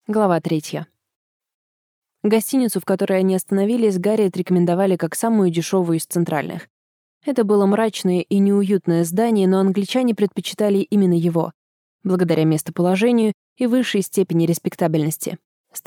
Глава 3. Гостиницу, в которой они остановились, Гарриет рекомендовали как самую дешевую из центральных. Это было мрачное и неуютное здание, но англичане предпочитали именно его, благодаря местоположению и высшей степени респектабельности. С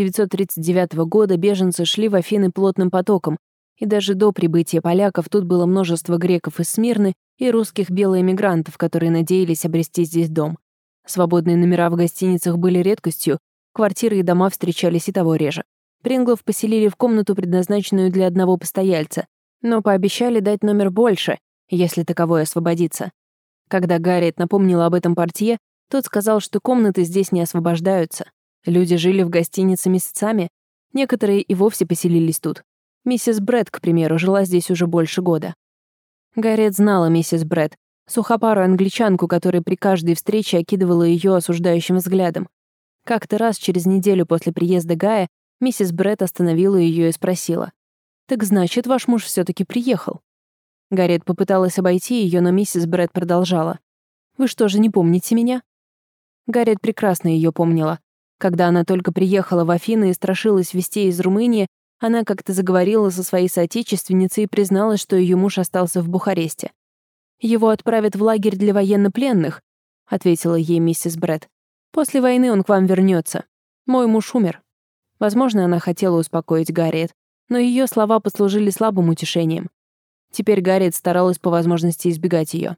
1939 года беженцы шли в Афины плотным потоком, и даже до прибытия поляков тут было множество греков из Смирны и русских белоэмигрантов, которые надеялись обрести здесь дом. Свободные номера в гостиницах были редкостью, квартиры и дома встречались и того реже. Принглов поселили в комнату, предназначенную для одного постояльца, но пообещали дать номер больше, если таковой освободится. Когда Гарриет напомнила об этом портье, тот сказал, что комнаты здесь не освобождаются. Люди жили в гостинице месяцами, некоторые и вовсе поселились тут. Миссис Брэд, к примеру, жила здесь уже больше года. Гарриет знала миссис Брэд, сухопарую англичанку, которая при каждой встрече окидывала ее осуждающим взглядом. Как-то раз через неделю после приезда Гая миссис Брэд остановила ее и спросила: «Так значит, ваш муж все-таки приехал?» Гарриет попыталась обойти ее, но миссис Брэд продолжала: «Вы что же, не помните меня?» Гарриет прекрасно ее помнила. Когда она только приехала в Афины и страшилась везти из Румынии, она как-то заговорила со своей соотечественницей и призналась, что ее муж остался в Бухаресте. «Его отправят в лагерь для военнопленных», — ответила ей миссис Брэд. «После войны он к вам вернется. Мой муж умер». Возможно, она хотела успокоить Гарриет, но ее слова послужили слабым утешением. Теперь Гарриет старалась по возможности избегать ее.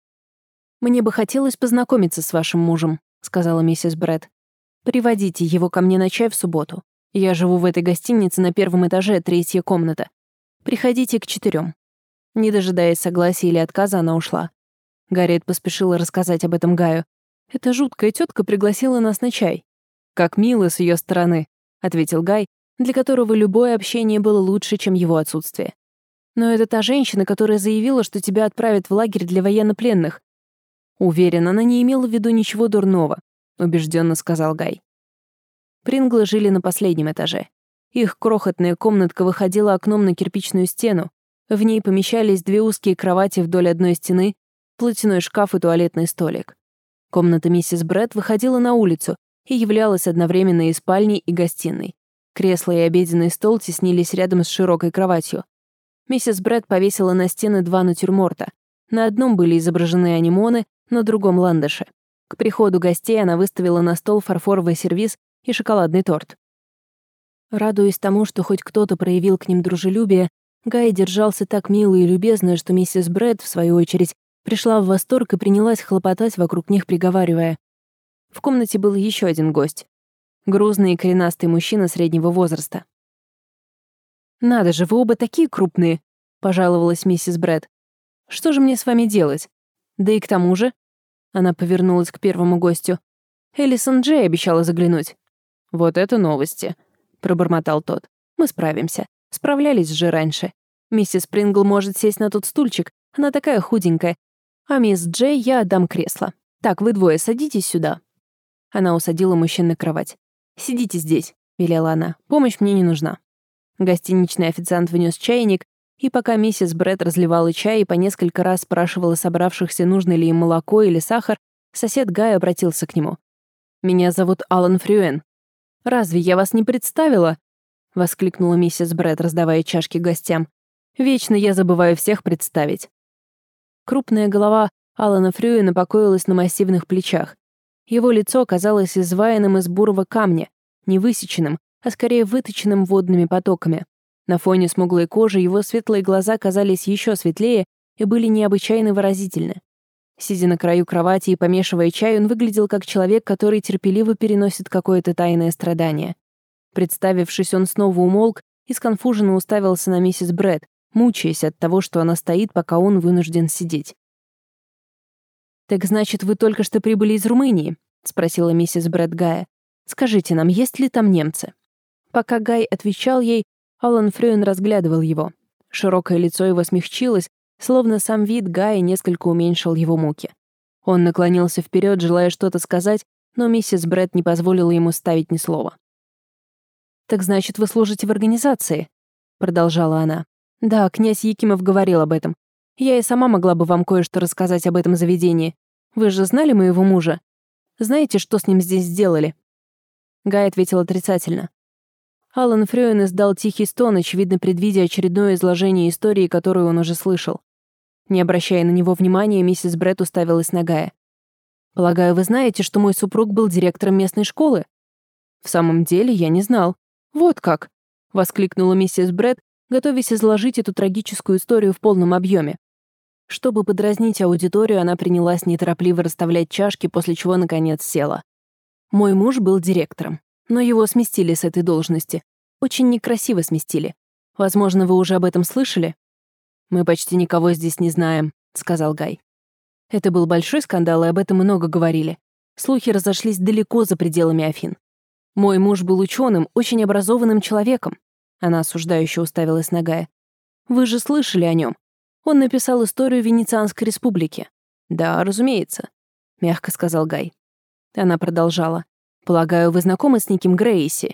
«Мне бы хотелось познакомиться с вашим мужем», — сказала миссис Брэд. «Приводите его ко мне на чай в субботу. Я живу в этой гостинице на первом этаже, 3-я комната. Приходите к 4. Не дожидаясь согласия или отказа, она ушла. Гарриет поспешила рассказать об этом Гаю. «Эта жуткая тетка пригласила нас на чай». «Как мило с ее стороны», — ответил Гай, для которого любое общение было лучше, чем его отсутствие. «Но это та женщина, которая заявила, что тебя отправят в лагерь для военнопленных». «Уверен, она не имела в виду ничего дурного», — убежденно сказал Гай. Принглы жили на последнем этаже. Их крохотная комнатка выходила окном на кирпичную стену. В ней помещались 2 узкие кровати вдоль одной стены, платяной шкаф и туалетный столик. Комната миссис Брэд выходила на улицу и являлась одновременно и спальней, и гостиной. Кресло и обеденный стол теснились рядом с широкой кроватью. Миссис Брэд повесила на стены 2 натюрморта. На одном были изображены анимоны, на другом — ландыши. К приходу гостей она выставила на стол фарфоровый сервиз и шоколадный торт. Радуясь тому, что хоть кто-то проявил к ним дружелюбие, Гай держался так мило и любезно, что миссис Брэд, в свою очередь, пришла в восторг и принялась хлопотать вокруг них, приговаривая. В комнате был еще один гость. Грузный и коренастый мужчина среднего возраста. «Надо же, вы оба такие крупные», — пожаловалась миссис Брэд. «Что же мне с вами делать? Да и к тому же...» Она повернулась к первому гостю. «Элисон Джей обещала заглянуть». «Вот это новости», — пробормотал тот. «Мы справимся. Справлялись же раньше. Миссис Прингл может сесть на тот стульчик, она такая худенькая. А мисс Джей я отдам кресло. Так, вы двое садитесь сюда». Она усадила мужчин на кровать. «Сидите здесь», — велела она. «Помощь мне не нужна». Гостиничный официант внес чайник, и пока миссис Брэд разливала чай и по несколько раз спрашивала собравшихся, нужно ли им молоко или сахар, сосед Гай обратился к нему. «Меня зовут Алан Фрюэн». «Разве я вас не представила?» — воскликнула миссис Брэд, раздавая чашки гостям. «Вечно я забываю всех представить». Крупная голова Алана Фрюэна покоилась на массивных плечах. Его лицо казалось изваянным из бурого камня, не высеченным, а скорее выточенным водными потоками. На фоне смуглой кожи его светлые глаза казались еще светлее и были необычайно выразительны. Сидя на краю кровати и помешивая чай, он выглядел как человек, который терпеливо переносит какое-то тайное страдание. Представившись, он снова умолк и сконфуженно уставился на миссис Брэд, мучаясь от того, что она стоит, пока он вынужден сидеть. «Так значит, вы только что прибыли из Румынии?» — спросила миссис Брэд Гая. «Скажите нам, есть ли там немцы?» Пока Гай отвечал ей, Алан Фрюэн разглядывал его. Широкое лицо его смягчилось, словно сам вид Гая несколько уменьшил его муки. Он наклонился вперед, желая что-то сказать, но миссис Брэд не позволила ему ставить ни слова. «Так значит, вы служите в организации?» — продолжала она. «Да, князь Якимов говорил об этом. Я и сама могла бы вам кое-что рассказать об этом заведении. Вы же знали моего мужа? Знаете, что с ним здесь сделали?» Гай ответил отрицательно. Алан Фрёен издал тихий стон, очевидно предвидя очередное изложение истории, которую он уже слышал. Не обращая на него внимания, миссис Бретт уставилась на Гая. «Полагаю, вы знаете, что мой супруг был директором местной школы?» «В самом деле, я не знал». «Вот как!» — воскликнула миссис Бретт, готовясь изложить эту трагическую историю в полном объеме. Чтобы подразнить аудиторию, она принялась неторопливо расставлять чашки, после чего, наконец, села. «Мой муж был директором. Но его сместили с этой должности. Очень некрасиво сместили. Возможно, вы уже об этом слышали?» «Мы почти никого здесь не знаем», — сказал Гай. Это был большой скандал, и об этом много говорили. Слухи разошлись далеко за пределами Афин. Мой муж был ученым, очень образованным человеком. Она осуждающе уставилась на Гая. «Вы же слышали о нем. Он написал историю Венецианской республики». «Да, разумеется», — мягко сказал Гай. Она продолжала. «Полагаю, вы знакомы с неким Грейси?»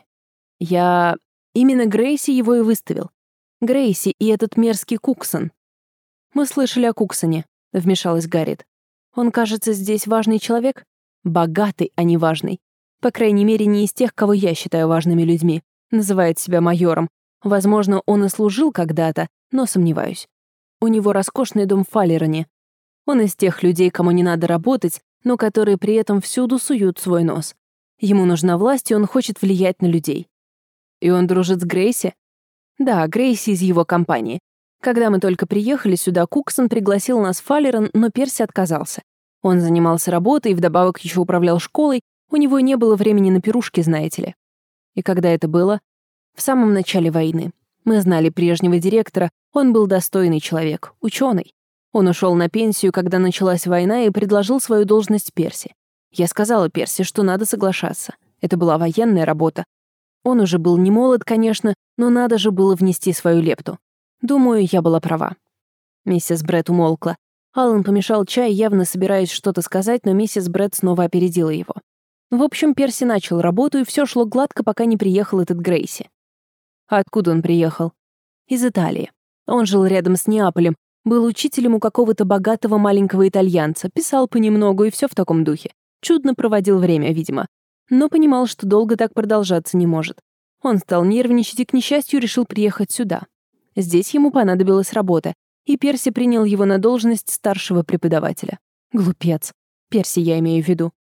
Именно Грейси его и выставил. Грейси и этот мерзкий Куксон». «Мы слышали о Куксоне», — вмешалась Гарриет. «Он, кажется, здесь важный человек? Богатый, а не важный. По крайней мере, не из тех, кого я считаю важными людьми. Называет себя майором. Возможно, он и служил когда-то, но сомневаюсь. У него роскошный дом в Фалероне. Он из тех людей, кому не надо работать, но которые при этом всюду суют свой нос. Ему нужна власть, и он хочет влиять на людей. И он дружит с Грейси? Да, Грейси из его компании. Когда мы только приехали сюда, Куксон пригласил нас в Фалерон, но Перси отказался. Он занимался работой и вдобавок еще управлял школой, у него не было времени на пирушки, знаете ли. И когда это было? В самом начале войны. Мы знали прежнего директора, он был достойный человек, ученый. Он ушел на пенсию, когда началась война, и предложил свою должность Перси. Я сказала Перси, что надо соглашаться. Это была военная работа. Он уже был не молод, конечно, но надо же было внести свою лепту. Думаю, я была права. Миссис Бретт умолкла. Алан помешал чай, явно собираясь что-то сказать, но миссис Бретт снова опередила его. В общем, Перси начал работу, и все шло гладко, пока не приехал этот Грейси. А откуда он приехал? Из Италии. Он жил рядом с Неаполем, был учителем у какого-то богатого маленького итальянца, писал понемногу и все в таком духе. Чудно проводил время, видимо. Но понимал, что долго так продолжаться не может. Он стал нервничать и, к несчастью, решил приехать сюда. Здесь ему понадобилась работа, и Перси принял его на должность старшего преподавателя. Глупец. Перси я имею в виду.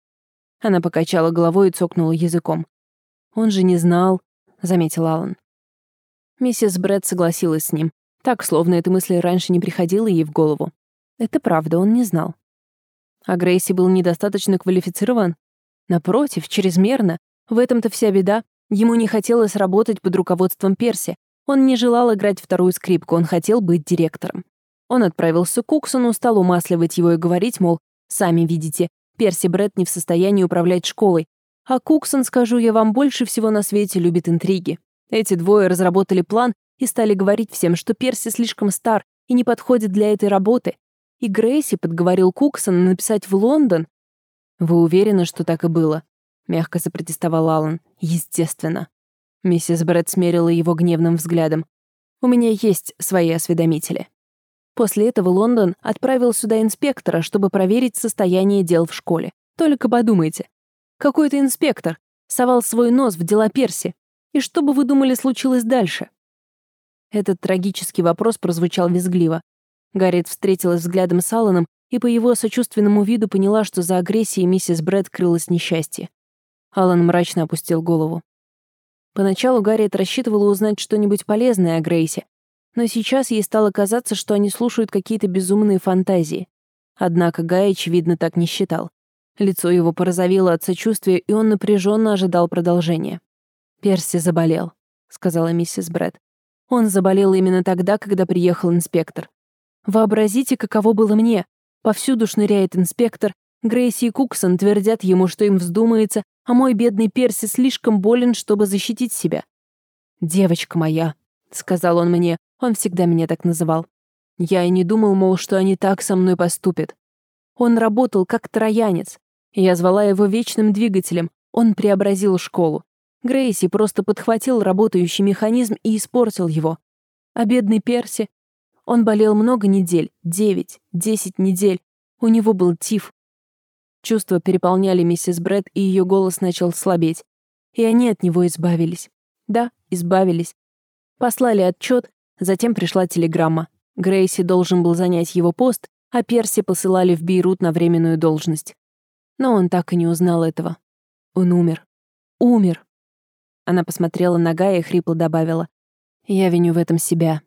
Она покачала головой и цокнула языком. «Он же не знал», — заметил Алан. Миссис Бретт согласилась с ним. Так, словно эта мысль раньше не приходила ей в голову. Это правда, он не знал. А Грейси был недостаточно квалифицирован? Напротив, чрезмерно. В этом-то вся беда. Ему не хотелось работать под руководством Перси. Он не желал играть вторую скрипку, он хотел быть директором. Он отправился к Куксону, стал умасливать его и говорить, мол, «Сами видите, Перси Бретт не в состоянии управлять школой. А Куксон, скажу я вам, больше всего на свете любит интриги. Эти двое разработали план и стали говорить всем, что Перси слишком стар и не подходит для этой работы. И Грейси подговорил Куксона написать в Лондон». «Вы уверены, что так и было?» — мягко запротестовал Алан. «Естественно». Миссис Бретт смерила его гневным взглядом. «У меня есть свои осведомители». После этого Лондон отправил сюда инспектора, чтобы проверить состояние дел в школе. Только подумайте. Какой-то инспектор совал свой нос в дела Перси. И что бы вы думали случилось дальше? Этот трагический вопрос прозвучал визгливо. Гарриет встретилась взглядом с Алланом и по его сочувственному виду поняла, что за агрессией миссис Бретт крылось несчастье. Аллан мрачно опустил голову. Поначалу Гарриет рассчитывала узнать что-нибудь полезное о Грейсе, но сейчас ей стало казаться, что они слушают какие-то безумные фантазии. Однако Гай, очевидно, так не считал. Лицо его порозовело от сочувствия, и он напряженно ожидал продолжения. «Перси заболел», — сказала миссис Бретт. «Он заболел именно тогда, когда приехал инспектор. Вообразите, каково было мне. Повсюду шныряет инспектор, Грейси и Куксон твердят ему, что им вздумается, а мой бедный Перси слишком болен, чтобы защитить себя. «Девочка моя», — сказал он мне, он всегда меня так называл. Я и не думал, мол, что они так со мной поступят. Он работал как троянец. Я звала его вечным двигателем, он преобразил школу. Грейси просто подхватил работающий механизм и испортил его. А бедный Перси, он болел много недель, 9, 10 недель. У него был тиф. Чувства переполняли миссис Бретт, и ее голос начал слабеть. и они от него избавились. Да, избавились. Послали отчет, затем пришла телеграмма. Грейси должен был занять его пост, а Перси посылали в Бейрут на временную должность. Но он так и не узнал этого. Он умер. Умер. Она посмотрела на Гая и хрипло добавила: «Я виню в этом себя».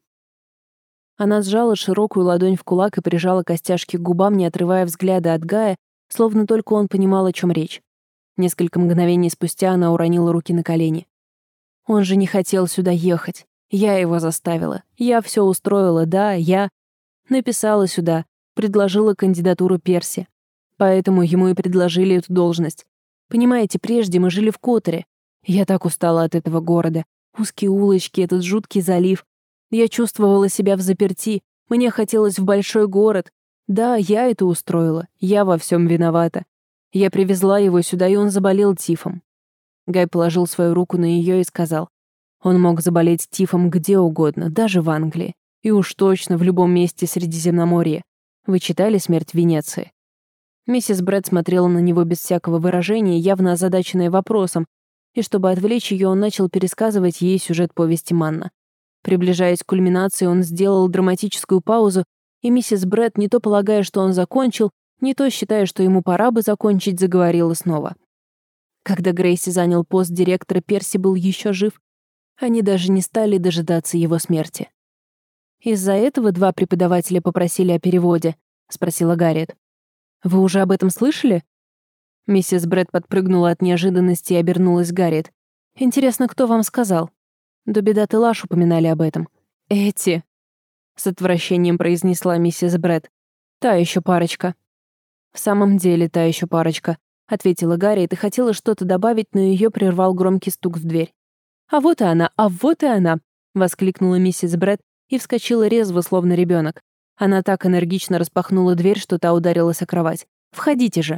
Она сжала широкую ладонь в кулак и прижала костяшки к губам, не отрывая взгляда от Гая, словно только он понимал, о чем речь. Несколько мгновений спустя она уронила руки на колени. «Он же не хотел сюда ехать. Я его заставила. Я все устроила, да, я. Написала сюда, предложила кандидатуру Перси. Поэтому ему и предложили эту должность. Понимаете, прежде мы жили в Которе. Я так устала от этого города. Узкие улочки, этот жуткий залив. Я чувствовала себя взаперти. Мне хотелось в большой город. Да, я это устроила. Я во всем виновата. Я привезла его сюда, и он заболел тифом». Гай положил свою руку на ее и сказал: «Он мог заболеть тифом где угодно, даже в Англии. И уж точно в любом месте Средиземноморья. Вы читали «Смерть в Венеции»?» Миссис Брэд смотрела на него без всякого выражения, явно озадаченная вопросом, и чтобы отвлечь ее, он начал пересказывать ей сюжет повести Манна. Приближаясь к кульминации, он сделал драматическую паузу, и миссис Брэд, не то полагая, что он закончил, не то считая, что ему пора бы закончить, заговорила снова. Когда Грейси занял пост директора, Перси был еще жив. Они даже не стали дожидаться его смерти. «Из-за этого 2 преподавателя попросили о переводе?» — спросила Гарриет. «Вы уже об этом слышали?» Миссис Брэд подпрыгнула от неожиданности и обернулась к Гарриет. «Интересно, кто вам сказал?» До Бедат и Лаш упоминали об этом. «Эти!» — с отвращением произнесла миссис Брэд. «Та еще парочка». «В самом деле, та еще парочка», — ответила Гарриет и хотела что-то добавить, но ее прервал громкий стук в дверь. «А вот и она! А вот и она!» — воскликнула миссис Брэд и вскочила резво, словно ребенок. Она так энергично распахнула дверь, что та ударилась о кровать. «Входите же!»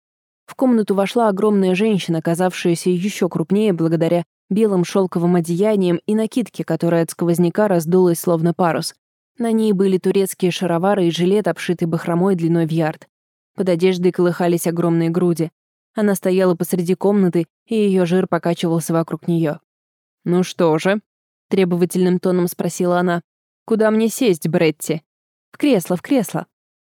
В комнату вошла огромная женщина, казавшаяся еще крупнее благодаря белым шелковым одеяниям и накидке, которая от сквозняка раздулась, словно парус. На ней были турецкие шаровары и жилет, обшитый бахромой длиной в ярд. Под одеждой колыхались огромные груди. Она стояла посреди комнаты, и ее жир покачивался вокруг нее. «Ну что же?» — требовательным тоном спросила она. «Куда мне сесть, Бретти?» «В кресло, в кресло».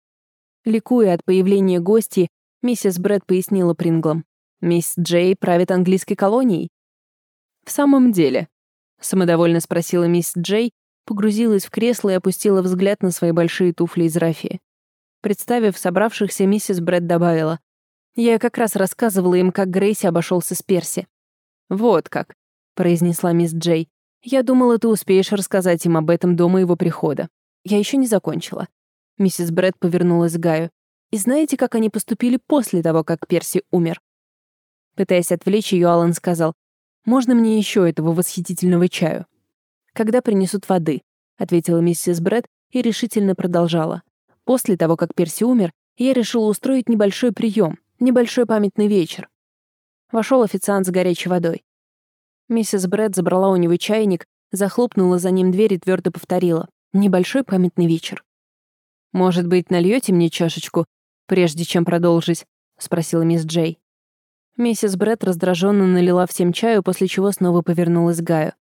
Ликуя от появления гостей, миссис Брэд пояснила Принглам: «Мисс Джей правит английской колонией». «В самом деле?» — самодовольно спросила мисс Джей, погрузилась в кресло и опустила взгляд на свои большие туфли из рафии. Представив собравшихся, миссис Брэд добавила: «Я как раз рассказывала им, как Грейси обошелся с Перси». «Вот как», — произнесла мисс Джей. «Я думала, ты успеешь рассказать им об этом до моего прихода. Я еще не закончила». Миссис Брэд повернулась к Гаю. «И знаете, как они поступили после того, как Перси умер?» Пытаясь отвлечь ее, Аллан сказал: «Можно мне еще этого восхитительного чаю?» «Когда принесут воды», — ответила миссис Брэд и решительно продолжала. «После того, как Перси умер, я решила устроить небольшой прием, небольшой памятный вечер». Вошел официант с горячей водой. Миссис Брэд забрала у него чайник, захлопнула за ним дверь и твердо повторила: «Небольшой памятный вечер». «Может быть, нальете мне чашечку, прежде чем продолжить?» — спросила мисс Джей. Миссис Брэд раздраженно налила всем чаю, после чего снова повернулась к Гаю.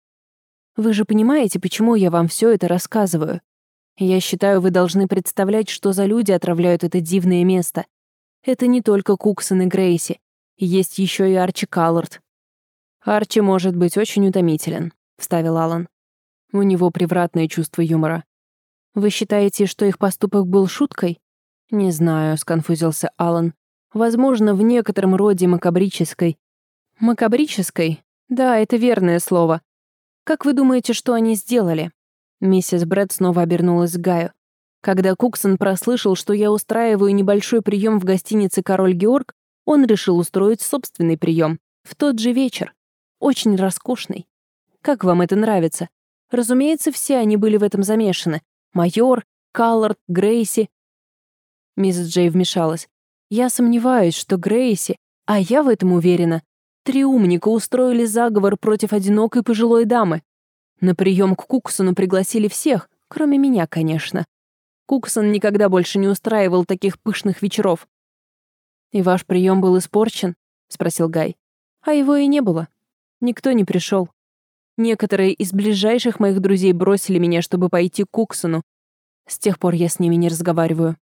«Вы же понимаете, почему я вам все это рассказываю? Я считаю, вы должны представлять, что за люди отравляют это дивное место. Это не только Куксон и Грейси. Есть еще и Арчи Каллард». «Арчи может быть очень утомителен», — вставил Аллан. «У него превратное чувство юмора». «Вы считаете, что их поступок был шуткой?» «Не знаю», — сконфузился Аллан. «Возможно, в некотором роде макабрической». «Макабрической? Да, это верное слово. Как вы думаете, что они сделали?» Миссис Брэд снова обернулась к Гаю. «Когда Куксон прослышал, что я устраиваю небольшой прием в гостинице «Король Георг», он решил устроить собственный прием в тот же вечер. Очень роскошный. Как вам это нравится? Разумеется, все они были в этом замешаны. Майор, Каллард, Грейси». Мисс Джей вмешалась. «Я сомневаюсь, что Грейси, а я в этом уверена, 3 умника устроили заговор против одинокой пожилой дамы. На прием к Куксону пригласили всех, кроме меня, конечно. Куксон никогда больше не устраивал таких пышных вечеров». «И ваш прием был испорчен?» — спросил Гай. А его и не было. Никто не пришел. Некоторые из ближайших моих друзей бросили меня, чтобы пойти к Куксону. С тех пор я с ними не разговариваю.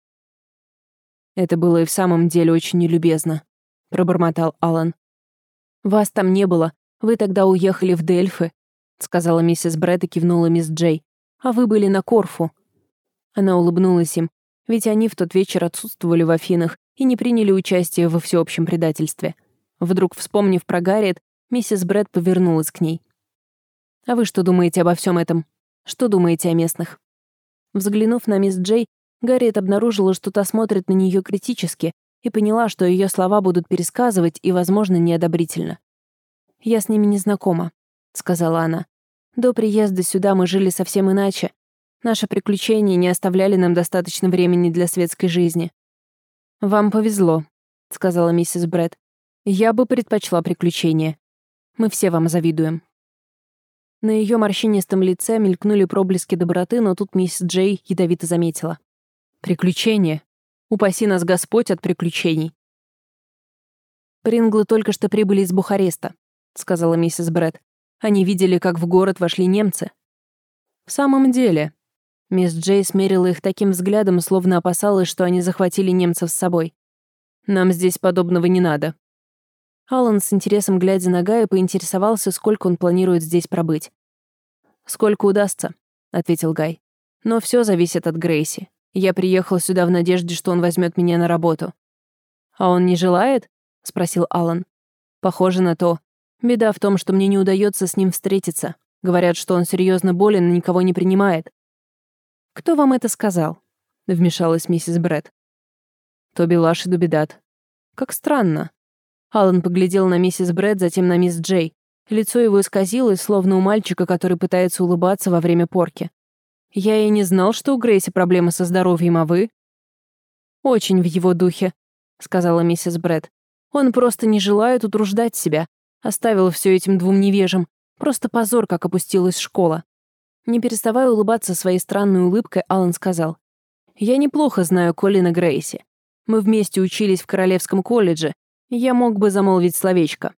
Это было и в самом деле очень нелюбезно, пробормотал Алан. Вас там не было. Вы тогда уехали в Дельфы, сказала миссис Бретт и кивнула мисс Джей. А вы были на Корфу. Она улыбнулась им, ведь они в тот вечер отсутствовали в Афинах и не приняли участие во всеобщем предательстве. Вдруг, вспомнив про Гарриет, миссис Бретт повернулась к ней. «А вы что думаете обо всем этом? Что думаете о местных?» Взглянув на мисс Джей, Гарриет обнаружила, что та смотрит на нее критически, и поняла, что ее слова будут пересказывать и, возможно, неодобрительно. «Я с ними не знакома», — сказала она. «До приезда сюда мы жили совсем иначе. Наши приключения не оставляли нам достаточно времени для светской жизни». «Вам повезло», — сказала миссис Бретт. «Я бы предпочла приключения. Мы все вам завидуем». На ее морщинистом лице мелькнули проблески доброты, но тут мисс Джей ядовито заметила. «Приключения? Упаси нас Господь от приключений». «Принглы только что прибыли из Бухареста», — сказала миссис Бретт. «Они видели, как в город вошли немцы». «В самом деле...» Мисс Джей смерила их таким взглядом, словно опасалась, что они захватили немцев с собой. «Нам здесь подобного не надо». Алан с интересом, глядя на Гая, поинтересовался, сколько он планирует здесь пробыть. «Сколько удастся», — ответил Гай. «Но все зависит от Грейси. Я приехал сюда в надежде, что он возьмет меня на работу». «А он не желает?» — спросил Алан. «Похоже на то. Беда в том, что мне не удается с ним встретиться. Говорят, что он серьезно болен и никого не принимает». «Кто вам это сказал?» — вмешалась миссис Бретт. «Тоби Лаш и Дубедат». «Как странно». Алан поглядел на миссис Бретт, затем на мисс Джей. Лицо его исказилось, словно у мальчика, который пытается улыбаться во время порки. «Я и не знал, что у Грейси проблемы со здоровьем, а вы?» «Очень в его духе», — сказала миссис Бретт. «Он просто не желает утруждать себя. Оставил все этим двум невежам. Просто позор, как опустилась школа». Не переставая улыбаться своей странной улыбкой, Алан сказал. «Я неплохо знаю Колина Грейси. Мы вместе учились в Королевском колледже. Я мог бы замолвить словечко».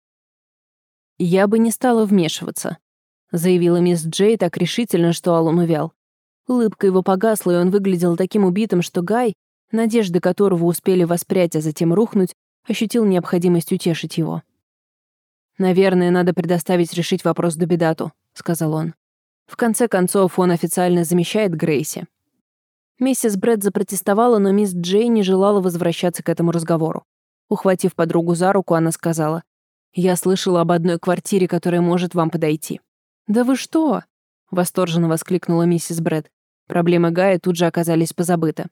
«Я бы не стала вмешиваться», — заявила мисс Джей так решительно, что Алан увял. Улыбка его погасла, и он выглядел таким убитым, что Гай, надежды которого успели воспрять, а затем рухнуть, ощутил необходимость утешить его. «Наверное, надо предоставить решить вопрос Дубедату», — сказал он. «В конце концов, он официально замещает Грейси». Миссис Бретт запротестовала, но мисс Джей не желала возвращаться к этому разговору. Ухватив подругу за руку, она сказала: «Я слышала об одной квартире, которая может вам подойти». «Да вы что?» — восторженно воскликнула миссис Бретт. Проблемы Гая тут же оказались позабыты.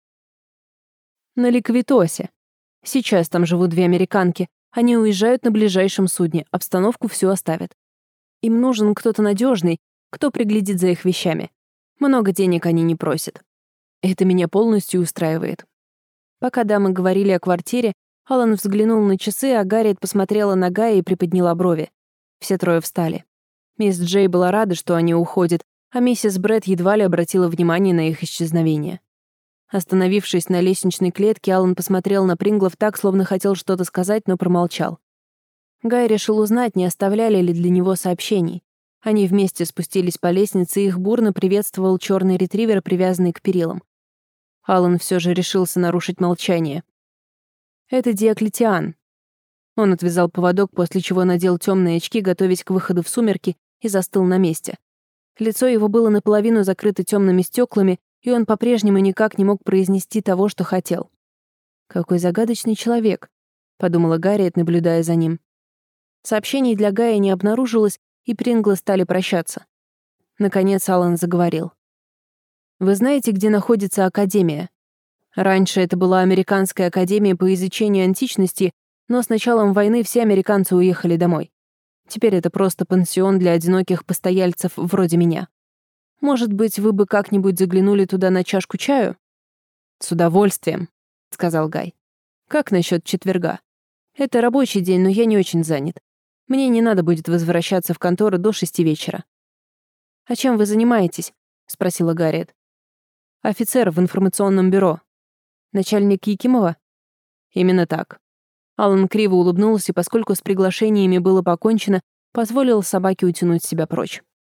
«На Ликвитосе. Сейчас там живут две американки. Они уезжают на ближайшем судне, обстановку всю оставят. Им нужен кто-то надежный, кто приглядит за их вещами. Много денег они не просят. Это меня полностью устраивает». Пока дамы говорили о квартире, Алан взглянул на часы, а Гарриет посмотрела на Гая и приподняла брови. Все трое встали. Мисс Джей была рада, что они уходят, а миссис Бретт едва ли обратила внимание на их исчезновение. Остановившись на лестничной клетке, Алан посмотрел на Принглов так, словно хотел что-то сказать, но промолчал. Гай решил узнать, не оставляли ли для него сообщений. Они вместе спустились по лестнице, и их бурно приветствовал черный ретривер, привязанный к перилам. Алан все же решился нарушить молчание. «Это Диоклетиан». Он отвязал поводок, после чего надел темные очки, готовясь к выходу в сумерки, и застыл на месте. Лицо его было наполовину закрыто темными стеклами, и он по-прежнему никак не мог произнести того, что хотел. «Какой загадочный человек», — подумала Гарриет, наблюдая за ним. Сообщений для Гая не обнаружилось, и Принглы стали прощаться. Наконец Алан заговорил. «Вы знаете, где находится Академия? Раньше это была Американская академия по изучению античности, но с началом войны все американцы уехали домой. Теперь это просто пансион для одиноких постояльцев вроде меня. Может быть, вы бы как-нибудь заглянули туда на чашку чаю?» «С удовольствием», — сказал Гай. «Как насчет четверга? Это рабочий день, но я не очень занят. Мне не надо будет возвращаться в контору до 6 вечера». «А чем вы занимаетесь?» — спросила Гарриет. «Офицер в информационном бюро». «Начальник Якимова?» «Именно так». Алан криво улыбнулся и, поскольку с приглашениями было покончено, позволил собаке утянуть себя прочь.